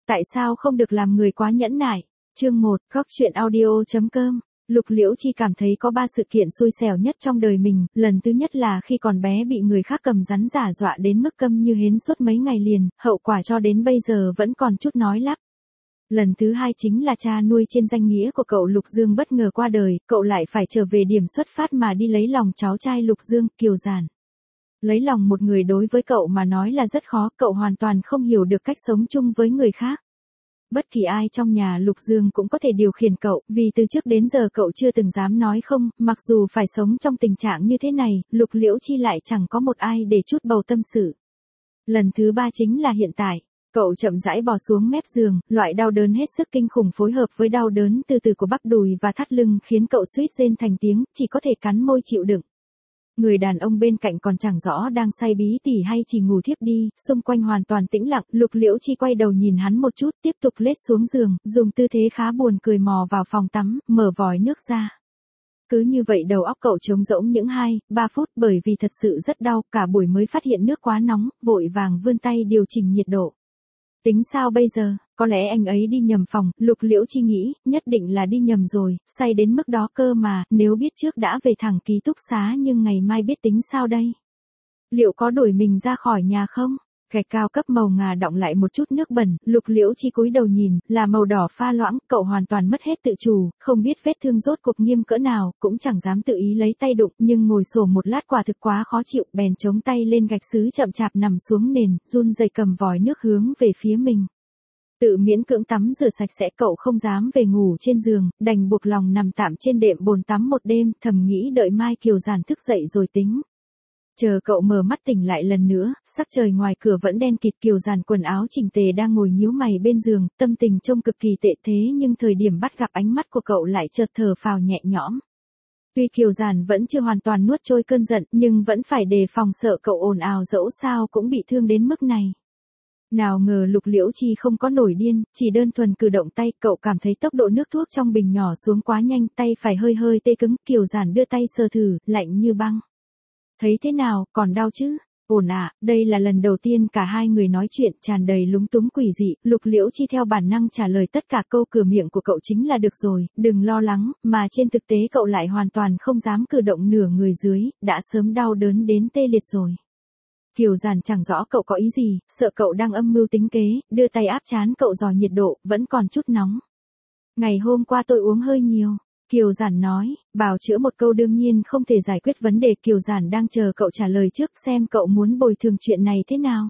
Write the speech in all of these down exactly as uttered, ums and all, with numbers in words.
tại sao không được làm người quá nhẫn nại. Chương một, Góc truyện audio chấm com. Lục Liễu Chi cảm thấy có ba sự kiện xui xẻo nhất trong đời mình, lần thứ nhất là khi còn bé bị người khác cầm rắn giả dọa đến mức câm như hến suốt mấy ngày liền, hậu quả cho đến bây giờ vẫn còn chút nói lắp. Lần thứ hai chính là cha nuôi trên danh nghĩa của cậu Lục Dương bất ngờ qua đời, cậu lại phải trở về điểm xuất phát mà đi lấy lòng cháu trai Lục Dương, Kiều Giản. Lấy lòng một người đối với cậu mà nói là rất khó, cậu hoàn toàn không hiểu được cách sống chung với người khác. Bất kỳ ai trong nhà Lục Dương cũng có thể điều khiển cậu, vì từ trước đến giờ cậu chưa từng dám nói không, mặc dù phải sống trong tình trạng như thế này, Lục Liễu Chi lại chẳng có một ai để chút bầu tâm sự. Lần thứ ba chính là hiện tại. Cậu chậm rãi bò xuống mép giường, loại đau đớn hết sức kinh khủng phối hợp với đau đớn từ từ của bắp đùi và thắt lưng khiến cậu suýt rên thành tiếng, chỉ có thể cắn môi chịu đựng. Người đàn ông bên cạnh còn chẳng rõ đang say bí tỉ hay chỉ ngủ thiếp đi, xung quanh hoàn toàn tĩnh lặng, Lục Liễu Chi quay đầu nhìn hắn một chút, tiếp tục lết xuống giường, dùng tư thế khá buồn cười mò vào phòng tắm, mở vòi nước ra. Cứ như vậy đầu óc cậu trống rỗng những hai, ba phút bởi vì thật sự rất đau, cả buổi mới phát hiện nước quá nóng, vội vàng vươn tay điều chỉnh nhiệt độ. Tính sao bây giờ, có lẽ anh ấy đi nhầm phòng, Lục Liễu Chi nghĩ, nhất định là đi nhầm rồi, say đến mức đó cơ mà, nếu biết trước đã về thẳng ký túc xá nhưng ngày mai biết tính sao đây? Liệu có đuổi mình ra khỏi nhà không? Gạch cao cấp màu ngà đọng lại một chút nước bẩn, Lục Liễu Chi cúi đầu nhìn, là màu đỏ pha loãng, cậu hoàn toàn mất hết tự chủ, không biết vết thương rốt cuộc nghiêm cỡ nào, cũng chẳng dám tự ý lấy tay đụng, nhưng ngồi xổm một lát quả thực quá khó chịu, bèn chống tay lên gạch sứ chậm chạp nằm xuống nền, run rẩy cầm vòi nước hướng về phía mình. Tự miễn cưỡng tắm rửa sạch sẽ cậu không dám về ngủ trên giường, đành buộc lòng nằm tạm trên đệm bồn tắm một đêm, thầm nghĩ đợi mai Kiều Giản thức dậy rồi tính. Chờ cậu mở mắt tỉnh lại lần nữa, sắc trời ngoài cửa vẫn đen kịt, Kiều Giản quần áo chỉnh tề đang ngồi nhíu mày bên giường, tâm tình trông cực kỳ tệ thế nhưng thời điểm bắt gặp ánh mắt của cậu lại chợt thở phào nhẹ nhõm. Tuy Kiều Giản vẫn chưa hoàn toàn nuốt trôi cơn giận, nhưng vẫn phải đề phòng sợ cậu ồn ào dẫu sao cũng bị thương đến mức này. Nào ngờ Lục Liễu Chi không có nổi điên, chỉ đơn thuần cử động tay, cậu cảm thấy tốc độ nước thuốc trong bình nhỏ xuống quá nhanh, tay phải hơi hơi tê cứng, Kiều Giản đưa tay sờ thử, lạnh như băng. Thấy thế nào, còn đau chứ? Ổn ạ, à, đây là lần đầu tiên cả hai người nói chuyện tràn đầy lúng túng quỷ dị, Lục Liễu Chi theo bản năng trả lời tất cả câu cửa miệng của cậu chính là được rồi, đừng lo lắng, mà trên thực tế cậu lại hoàn toàn không dám cử động nửa người dưới, đã sớm đau đớn đến tê liệt rồi. Kiều Giản chẳng rõ cậu có ý gì, sợ cậu đang âm mưu tính kế, đưa tay áp trán cậu dò nhiệt độ, vẫn còn chút nóng. Ngày hôm qua tôi uống hơi nhiều. Kiều Giản nói, bào chữa một câu đương nhiên không thể giải quyết vấn đề, Kiều Giản đang chờ cậu trả lời trước xem cậu muốn bồi thường chuyện này thế nào.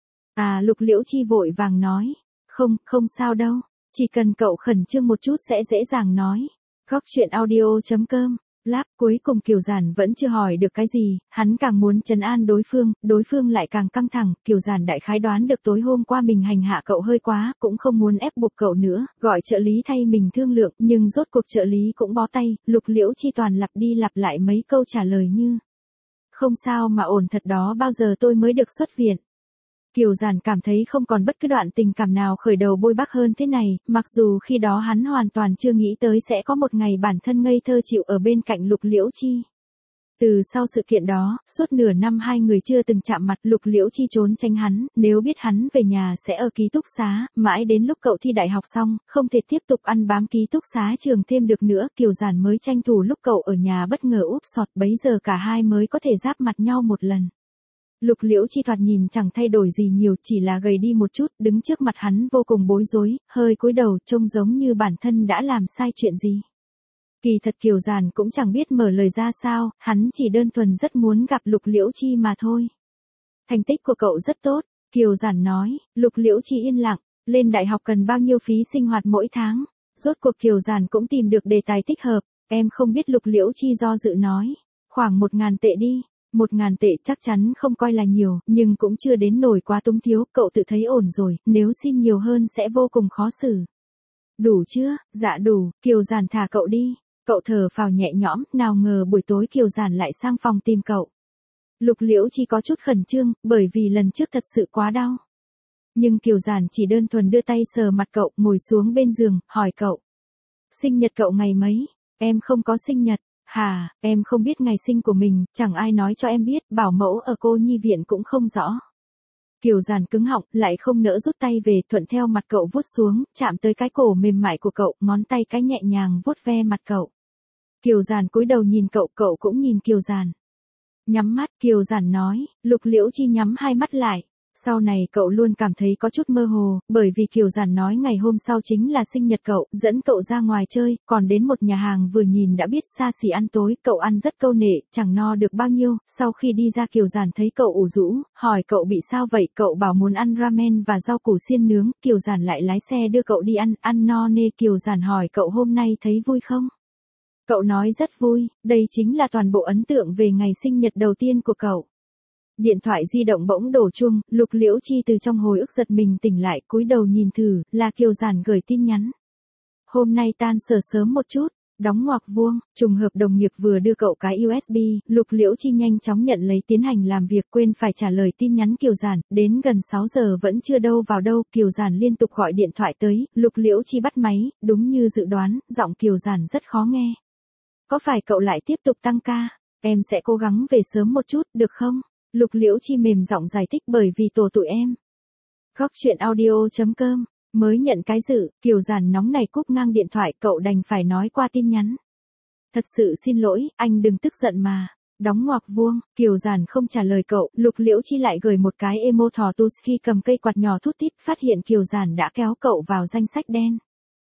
À, Lục Liễu Chi vội vàng nói, không, không sao đâu, chỉ cần cậu khẩn trương một chút sẽ dễ dàng nói. Góc truyện audio chấm com. Láp, cuối cùng Kiều Giản vẫn chưa hỏi được cái gì, hắn càng muốn trấn an đối phương, đối phương lại càng căng thẳng, Kiều Giản đại khái đoán được tối hôm qua mình hành hạ cậu hơi quá, cũng không muốn ép buộc cậu nữa, gọi trợ lý thay mình thương lượng, nhưng rốt cuộc trợ lý cũng bó tay, Lục Liễu Chi toàn lặp đi lặp lại mấy câu trả lời như: không sao mà ổn thật đó, bao giờ tôi mới được xuất viện. Kiều Giản cảm thấy không còn bất cứ đoạn tình cảm nào khởi đầu bôi bác hơn thế này, mặc dù khi đó hắn hoàn toàn chưa nghĩ tới sẽ có một ngày bản thân ngây thơ chịu ở bên cạnh Lục Liễu Chi. Từ sau sự kiện đó, suốt nửa năm hai người chưa từng chạm mặt, Lục Liễu Chi trốn tránh hắn, nếu biết hắn về nhà sẽ ở ký túc xá, mãi đến lúc cậu thi đại học xong, không thể tiếp tục ăn bám ký túc xá trường thêm được nữa, Kiều Giản mới tranh thủ lúc cậu ở nhà bất ngờ úp sọt, bấy giờ cả hai mới có thể giáp mặt nhau một lần. Lục Liễu Chi thoạt nhìn chẳng thay đổi gì nhiều, chỉ là gầy đi một chút, đứng trước mặt hắn vô cùng bối rối, hơi cúi đầu, trông giống như bản thân đã làm sai chuyện gì. Kỳ thật Kiều Giản cũng chẳng biết mở lời ra sao, hắn chỉ đơn thuần rất muốn gặp Lục Liễu Chi mà thôi. Thành tích của cậu rất tốt, Kiều Giản nói. Lục Liễu Chi yên lặng, lên đại học cần bao nhiêu phí sinh hoạt mỗi tháng? Rốt cuộc Kiều Giản cũng tìm được đề tài thích hợp, em không biết, Lục Liễu Chi do dự nói. Khoảng một ngàn tệ đi. Một ngàn tệ chắc chắn không coi là nhiều, nhưng cũng chưa đến nổi quá túng thiếu, cậu tự thấy ổn rồi, nếu xin nhiều hơn sẽ vô cùng khó xử. Đủ chưa? Dạ đủ, Kiều Giản thả cậu đi. Cậu thở phào nhẹ nhõm, nào ngờ buổi tối Kiều Giản lại sang phòng tìm cậu. Lục Liễu Chi có chút khẩn trương, bởi vì lần trước thật sự quá đau. Nhưng Kiều Giản chỉ đơn thuần đưa tay sờ mặt cậu, ngồi xuống bên giường, hỏi cậu. Sinh nhật cậu ngày mấy? Em không có sinh nhật. Hà, em không biết ngày sinh của mình, chẳng ai nói cho em biết, bảo mẫu ở cô nhi viện cũng không rõ. Kiều Giản cứng họng, lại không nỡ rút tay về, thuận theo mặt cậu vuốt xuống, chạm tới cái cổ mềm mại của cậu, ngón tay cái nhẹ nhàng vuốt ve mặt cậu. Kiều Giản cúi đầu nhìn cậu, cậu cũng nhìn Kiều Giản. Nhắm mắt, Kiều Giản nói, Lục Liễu Chi nhắm hai mắt lại. Sau này cậu luôn cảm thấy có chút mơ hồ, bởi vì Kiều Giản nói ngày hôm sau chính là sinh nhật cậu, dẫn cậu ra ngoài chơi, còn đến một nhà hàng vừa nhìn đã biết xa xỉ ăn tối, cậu ăn rất câu nệ, chẳng no được bao nhiêu, sau khi đi ra Kiều Giản thấy cậu ủ rũ, hỏi cậu bị sao vậy, cậu bảo muốn ăn ramen và rau củ xiên nướng, Kiều Giản lại lái xe đưa cậu đi ăn, ăn no nê. Kiều Giản hỏi cậu hôm nay thấy vui không? Cậu nói rất vui, đây chính là toàn bộ ấn tượng về ngày sinh nhật đầu tiên của cậu. Điện thoại di động bỗng đổ chuông, Lục Liễu Chi từ trong hồi ức giật mình tỉnh lại, cúi đầu nhìn thử, là Kiều Giản gửi tin nhắn. Hôm nay tan sở sớm một chút, đóng ngoặc vuông, trùng hợp đồng nghiệp vừa đưa cậu cái u ét bê, Lục Liễu Chi nhanh chóng nhận lấy tiến hành làm việc, quên phải trả lời tin nhắn Kiều Giản, đến gần sáu giờ vẫn chưa đâu vào đâu, Kiều Giản liên tục gọi điện thoại tới, Lục Liễu Chi bắt máy, đúng như dự đoán, giọng Kiều Giản rất khó nghe. Có phải cậu lại tiếp tục tăng ca? Em sẽ cố gắng về sớm một chút, được không? Lục Liễu Chi mềm giọng giải thích bởi vì tổ tụi em. Góc truyện audio chấm com, mới nhận cái dự, Kiều Giản nóng này cúp ngang điện thoại, cậu đành phải nói qua tin nhắn. Thật sự xin lỗi, anh đừng tức giận mà. Đóng ngoặc vuông, Kiều Giản không trả lời cậu, Lục Liễu Chi lại gửi một cái emo thò tus khi cầm cây quạt nhỏ thút tít, phát hiện Kiều Giản đã kéo cậu vào danh sách đen.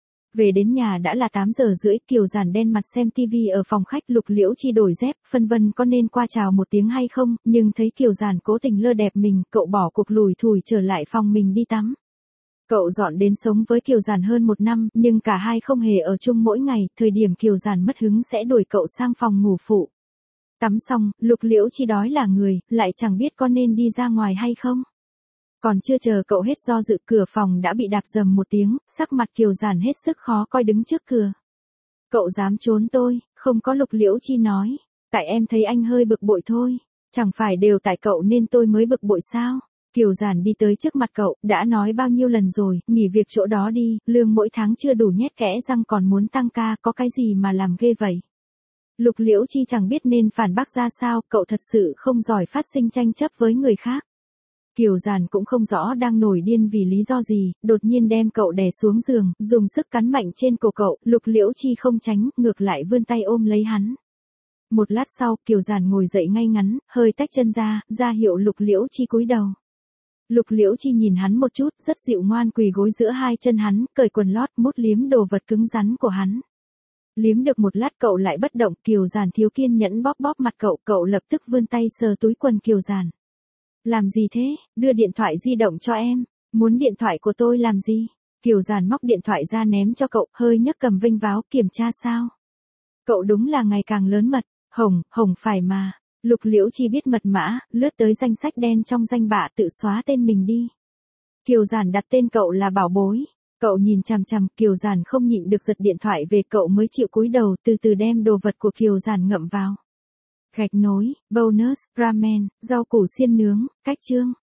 Về đến nhà đã là tám giờ rưỡi, Kiều Giản đen mặt xem tivi ở phòng khách, Lục Liễu Chi đổi dép, phân vân có nên qua chào một tiếng hay không, nhưng thấy Kiều Giản cố tình lơ đẹp mình, cậu bỏ cuộc lủi thủi trở lại phòng mình đi tắm. Cậu dọn đến sống với Kiều Giản hơn một năm, nhưng cả hai không hề ở chung mỗi ngày, thời điểm Kiều Giản mất hứng sẽ đuổi cậu sang phòng ngủ phụ. Tắm xong, Lục Liễu Chi đói là người, lại chẳng biết có nên đi ra ngoài hay không. Còn chưa chờ cậu hết do dự, cửa phòng đã bị đạp dầm một tiếng, sắc mặt Kiều Giản hết sức khó coi đứng trước cửa. Cậu dám trốn tôi? Không có, Lục Liễu Chi nói. Tại em thấy anh hơi bực bội thôi. Chẳng phải đều tại cậu nên tôi mới bực bội sao? Kiều Giản đi tới trước mặt cậu, đã nói bao nhiêu lần rồi, nghỉ việc chỗ đó đi, lương mỗi tháng chưa đủ nhét kẽ răng còn muốn tăng ca, có cái gì mà làm ghê vậy? Lục Liễu Chi chẳng biết nên phản bác ra sao, cậu thật sự không giỏi phát sinh tranh chấp với người khác. Kiều Giản cũng không rõ đang nổi điên vì lý do gì, đột nhiên đem cậu đè xuống giường, dùng sức cắn mạnh trên cổ cậu, Lục Liễu Chi không tránh, ngược lại vươn tay ôm lấy hắn. Một lát sau, Kiều Giản ngồi dậy ngay ngắn, hơi tách chân ra, ra hiệu Lục Liễu Chi cúi đầu. Lục Liễu Chi nhìn hắn một chút, rất dịu ngoan quỳ gối giữa hai chân hắn, cởi quần lót, mút liếm đồ vật cứng rắn của hắn. Liếm được một lát cậu lại bất động, Kiều Giản thiếu kiên nhẫn bóp bóp mặt cậu, cậu lập tức vươn tay sờ túi quần Kiều Giản. Làm gì thế, đưa điện thoại di động cho em, muốn điện thoại của tôi làm gì? Kiều Giản móc điện thoại ra ném cho cậu, hơi nhấc cầm vênh váo, kiểm tra sao? Cậu đúng là ngày càng lớn mật, Hồng, Hồng phải mà. Lục Liễu Chi biết mật mã, lướt tới danh sách đen trong danh bạ, tự xóa tên mình đi. Kiều Giản đặt tên cậu là Bảo Bối. Cậu nhìn chằm chằm, Kiều Giản không nhịn được giật điện thoại về, cậu mới chịu cúi đầu, từ từ đem đồ vật của Kiều Giản ngậm vào. Gạch nối, bonus, ramen, rau củ xiên nướng, cách chương.